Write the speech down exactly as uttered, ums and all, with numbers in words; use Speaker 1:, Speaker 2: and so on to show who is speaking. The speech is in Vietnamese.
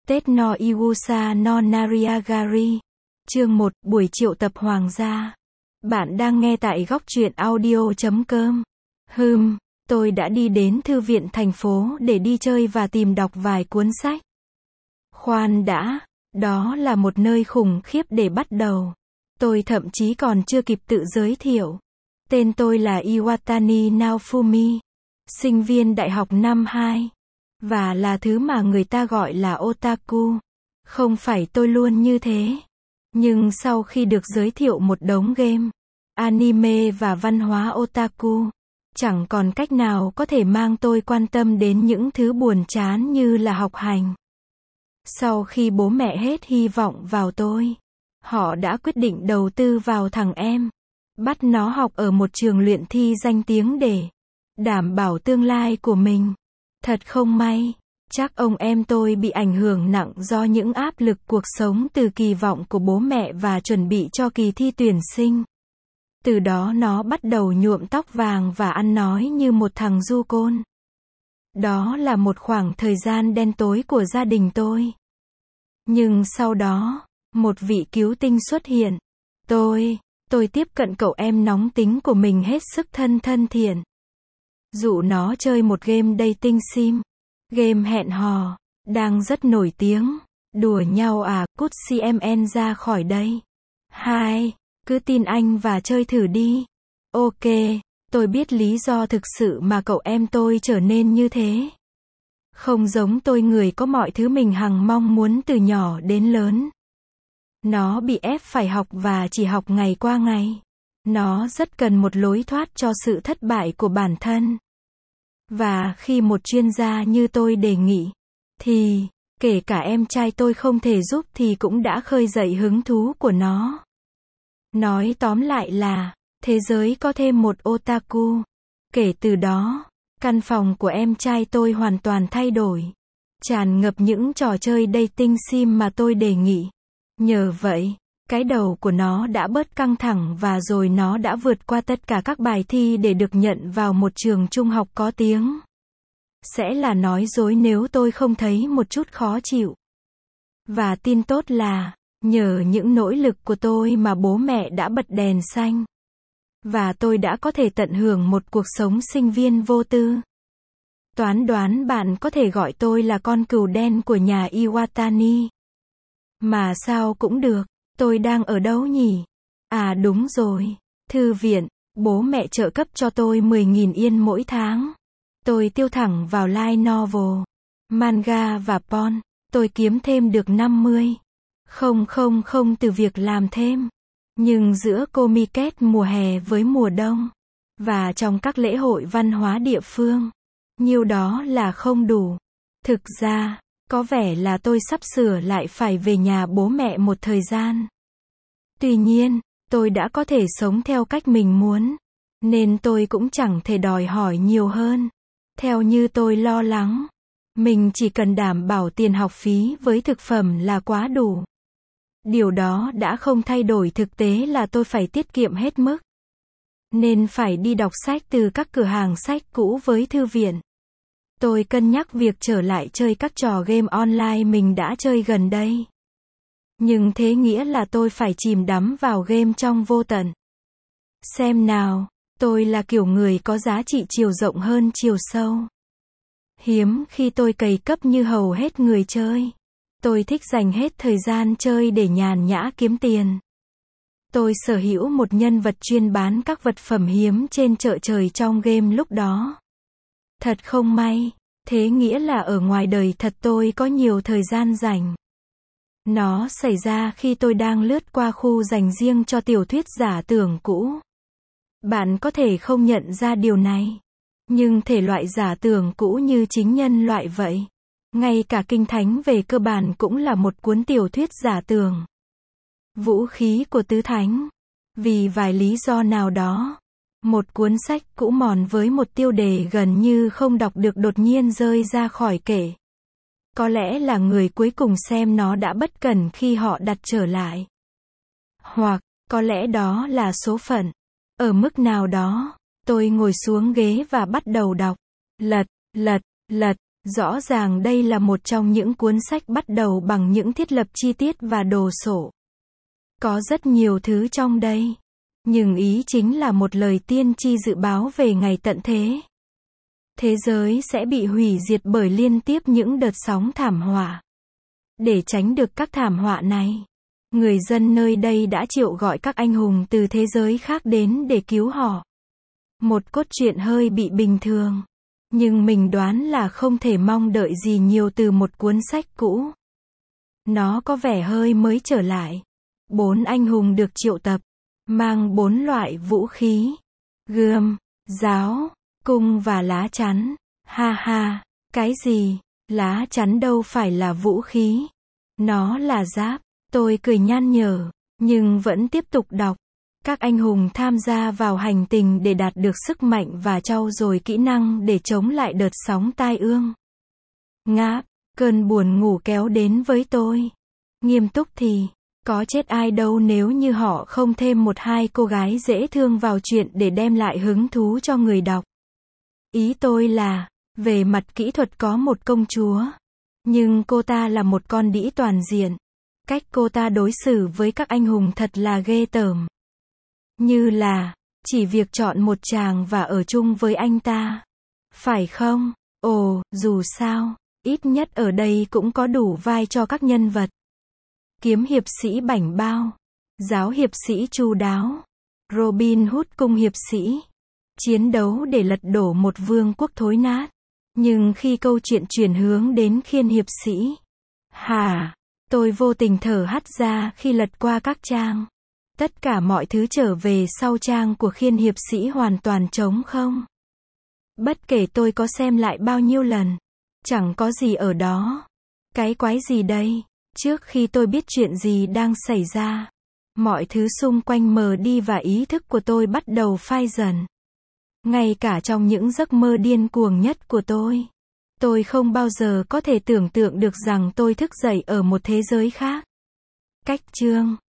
Speaker 1: Tết no Iwusa no Nariagari. Chương một, buổi triệu tập hoàng gia. Bạn đang nghe tại góc truyện audio chấm com. Hừm, tôi đã đi đến thư viện thành phố để đi chơi và tìm đọc vài cuốn sách. Khoan đã, đó là một nơi khủng khiếp để bắt đầu. Tôi thậm chí còn chưa kịp tự giới thiệu. Tên tôi là Iwatani Naofumi, sinh viên đại học năm hai. Và là thứ mà người ta gọi là otaku. Không phải tôi luôn như thế. Nhưng sau khi được giới thiệu một đống game, anime và văn hóa otaku, chẳng còn cách nào có thể mang tôi quan tâm đến những thứ buồn chán như là học hành. Sau khi bố mẹ hết hy vọng vào tôi, họ đã quyết định đầu tư vào thằng em, bắt nó học ở một trường luyện thi danh tiếng để đảm bảo tương lai của mình. Thật không may, chắc ông em tôi bị ảnh hưởng nặng do những áp lực cuộc sống từ kỳ vọng của bố mẹ và chuẩn bị cho kỳ thi tuyển sinh. Từ đó nó bắt đầu nhuộm tóc vàng và ăn nói như một thằng du côn. Đó là một khoảng thời gian đen tối của gia đình tôi. Nhưng sau đó, một vị cứu tinh xuất hiện. Tôi, tôi tiếp cận cậu em nóng tính của mình hết sức thân thân thiện. Dụ nó chơi một game dating sim. Game hẹn hò, đang rất nổi tiếng. Đùa nhau à, cút xê em en ra khỏi đây. Hai, cứ tin anh và chơi thử đi. Ok, tôi biết lý do thực sự mà cậu em tôi trở nên như thế. Không giống tôi, người có mọi thứ mình hằng mong muốn từ nhỏ đến lớn. Nó bị ép phải học và chỉ học ngày qua ngày. Nó rất cần một lối thoát cho sự thất bại của bản thân. Và khi một chuyên gia như tôi đề nghị, thì, kể cả em trai tôi không thể giúp thì cũng đã khơi dậy hứng thú của nó. Nói tóm lại là, thế giới có thêm một otaku. Kể từ đó, căn phòng của em trai tôi hoàn toàn thay đổi. Tràn ngập những trò chơi dating sim mà tôi đề nghị. Nhờ vậy, cái đầu của nó đã bớt căng thẳng và rồi nó đã vượt qua tất cả các bài thi để được nhận vào một trường trung học có tiếng. Sẽ là nói dối nếu tôi không thấy một chút khó chịu. Và tin tốt là, nhờ những nỗ lực của tôi mà bố mẹ đã bật đèn xanh. Và tôi đã có thể tận hưởng một cuộc sống sinh viên vô tư. Toán đoán bạn có thể gọi tôi là con cừu đen của nhà Iwatani. Mà sao cũng được. Tôi đang ở đâu nhỉ? À đúng rồi, thư viện. Bố mẹ trợ cấp cho tôi mười nghìn yên mỗi tháng. Tôi tiêu thẳng vào light novel, manga và porn. Tôi kiếm thêm được năm mươi. Không không không từ việc làm thêm. Nhưng giữa comiket mùa hè với mùa đông, và trong các lễ hội văn hóa địa phương, nhiêu đó là không đủ. Thực ra, có vẻ là tôi sắp sửa lại phải về nhà bố mẹ một thời gian. Tuy nhiên, tôi đã có thể sống theo cách mình muốn, nên tôi cũng chẳng thể đòi hỏi nhiều hơn. Theo như tôi lo lắng, mình chỉ cần đảm bảo tiền học phí với thực phẩm là quá đủ. Điều đó đã không thay đổi thực tế là tôi phải tiết kiệm hết mức. Nên phải đi đọc sách từ các cửa hàng sách cũ với thư viện. Tôi cân nhắc việc trở lại chơi các trò game online mình đã chơi gần đây. Nhưng thế nghĩa là tôi phải chìm đắm vào game trong vô tận. Xem nào, tôi là kiểu người có giá trị chiều rộng hơn chiều sâu. Hiếm khi tôi cày cấp như hầu hết người chơi. Tôi thích dành hết thời gian chơi để nhàn nhã kiếm tiền. Tôi sở hữu một nhân vật chuyên bán các vật phẩm hiếm trên chợ trời trong game lúc đó. Thật không may, thế nghĩa là ở ngoài đời thật tôi có nhiều thời gian rảnh. Nó xảy ra khi tôi đang lướt qua khu dành riêng cho tiểu thuyết giả tưởng cũ. Bạn có thể không nhận ra điều này. Nhưng thể loại giả tưởng cũ như chính nhân loại vậy. Ngay cả Kinh Thánh về cơ bản cũng là một cuốn tiểu thuyết giả tưởng. Vũ khí của Tứ Thánh. Vì vài lý do nào đó, một cuốn sách cũ mòn với một tiêu đề gần như không đọc được đột nhiên rơi ra khỏi kệ. Có lẽ là người cuối cùng xem nó đã bất cẩn khi họ đặt trở lại. Hoặc, có lẽ đó là số phận. Ở mức nào đó, tôi ngồi xuống ghế và bắt đầu đọc. Lật, lật, lật. Rõ ràng đây là một trong những cuốn sách bắt đầu bằng những thiết lập chi tiết và đồ sộ. Có rất nhiều thứ trong đây. Nhưng ý chính là một lời tiên tri dự báo về ngày tận thế. Thế giới sẽ bị hủy diệt bởi liên tiếp những đợt sóng thảm họa. Để tránh được các thảm họa này, người dân nơi đây đã triệu gọi các anh hùng từ thế giới khác đến để cứu họ. Một cốt truyện hơi bị bình thường. Nhưng mình đoán là không thể mong đợi gì nhiều từ một cuốn sách cũ. Nó có vẻ hơi mới trở lại. Bốn anh hùng được triệu tập, mang bốn loại vũ khí. Gươm, giáo, cung và lá chắn. Ha ha, cái gì? Lá chắn đâu phải là vũ khí. Nó là giáp. Tôi cười nhăn nhở, nhưng vẫn tiếp tục đọc. Các anh hùng tham gia vào hành trình để đạt được sức mạnh và trau dồi kỹ năng để chống lại đợt sóng tai ương. Ngáp, cơn buồn ngủ kéo đến với tôi. Nghiêm túc thì, có chết ai đâu nếu như họ không thêm một hai cô gái dễ thương vào chuyện để đem lại hứng thú cho người đọc. Ý tôi là, về mặt kỹ thuật có một công chúa. Nhưng cô ta là một con đĩ toàn diện. Cách cô ta đối xử với các anh hùng thật là ghê tởm. Như là, chỉ việc chọn một chàng và ở chung với anh ta. Phải không? Ồ, dù sao, ít nhất ở đây cũng có đủ vai cho các nhân vật. Kiếm hiệp sĩ bảnh bao. Giáo hiệp sĩ chu đáo. Robin Hood cung hiệp sĩ. Chiến đấu để lật đổ một vương quốc thối nát. Nhưng khi câu chuyện chuyển hướng đến khiên hiệp sĩ. Hả? Tôi vô tình thở hắt ra khi lật qua các trang. Tất cả mọi thứ trở về sau trang của khiên hiệp sĩ hoàn toàn trống không. Bất kể tôi có xem lại bao nhiêu lần. Chẳng có gì ở đó. Cái quái gì đây? Trước khi tôi biết chuyện gì đang xảy ra. Mọi thứ xung quanh mờ đi và ý thức của tôi bắt đầu phai dần. Ngay cả trong những giấc mơ điên cuồng nhất của tôi. Tôi không bao giờ có thể tưởng tượng được rằng tôi thức dậy ở một thế giới khác. Cách chương